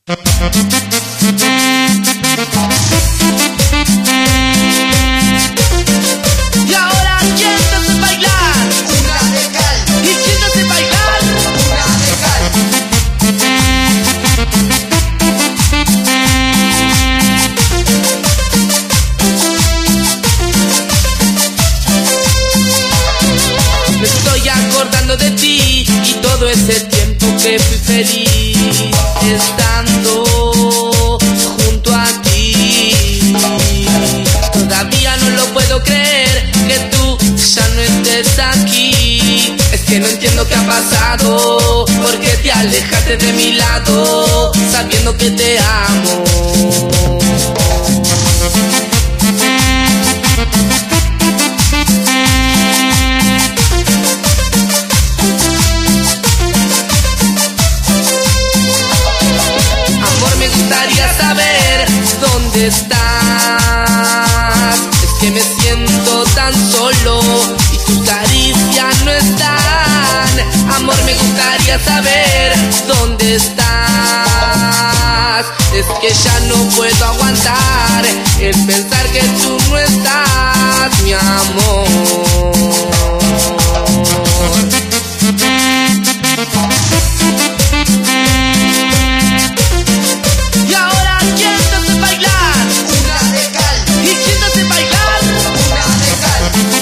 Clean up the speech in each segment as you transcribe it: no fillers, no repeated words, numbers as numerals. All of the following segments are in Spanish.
Y ahora siéntase bailar una de cal, y siéntase bailar una de cal. Me estoy acordando de ti y todo ese tiempo que fui feliz estando junto a ti. Todavía no lo puedo creer que tú ya no estés aquí. Es que no entiendo qué ha pasado, porque te alejaste de mi lado sabiendo que te amo. Amor, me gustaría saber dónde estás. Es que me siento tan solo y tus caricias no están. Amor, me gustaría saber dónde estás. Es que ya no puedo aguantar el pensar que tú no estás, mi amor. Y ahora siéntase bailar Una de cal, y siéntase bailar una de cal.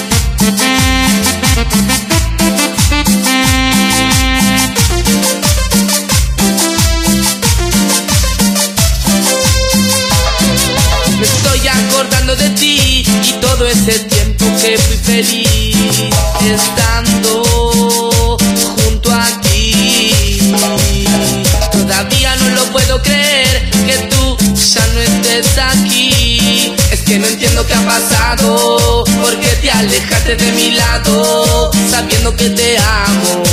Me estoy acordando de ti y todo ese tiempo que fui feliz estando junto a ti. Todavía no lo puedo creer que tú ya no estés aquí. Es que no entiendo qué ha pasado, porque te alejaste de mi lado sabiendo que te amo.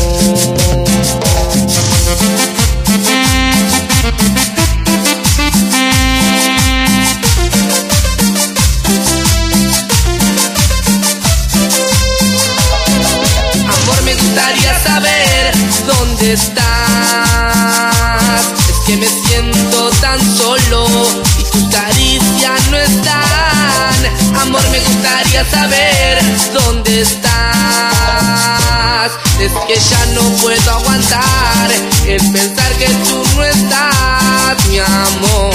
Amor, me gustaría saber dónde estás. Es que me siento tan solo y tus caricias no están. Amor, me gustaría saber dónde estás. Es que ya no puedo aguantar el pensar que tú no estás, mi amor.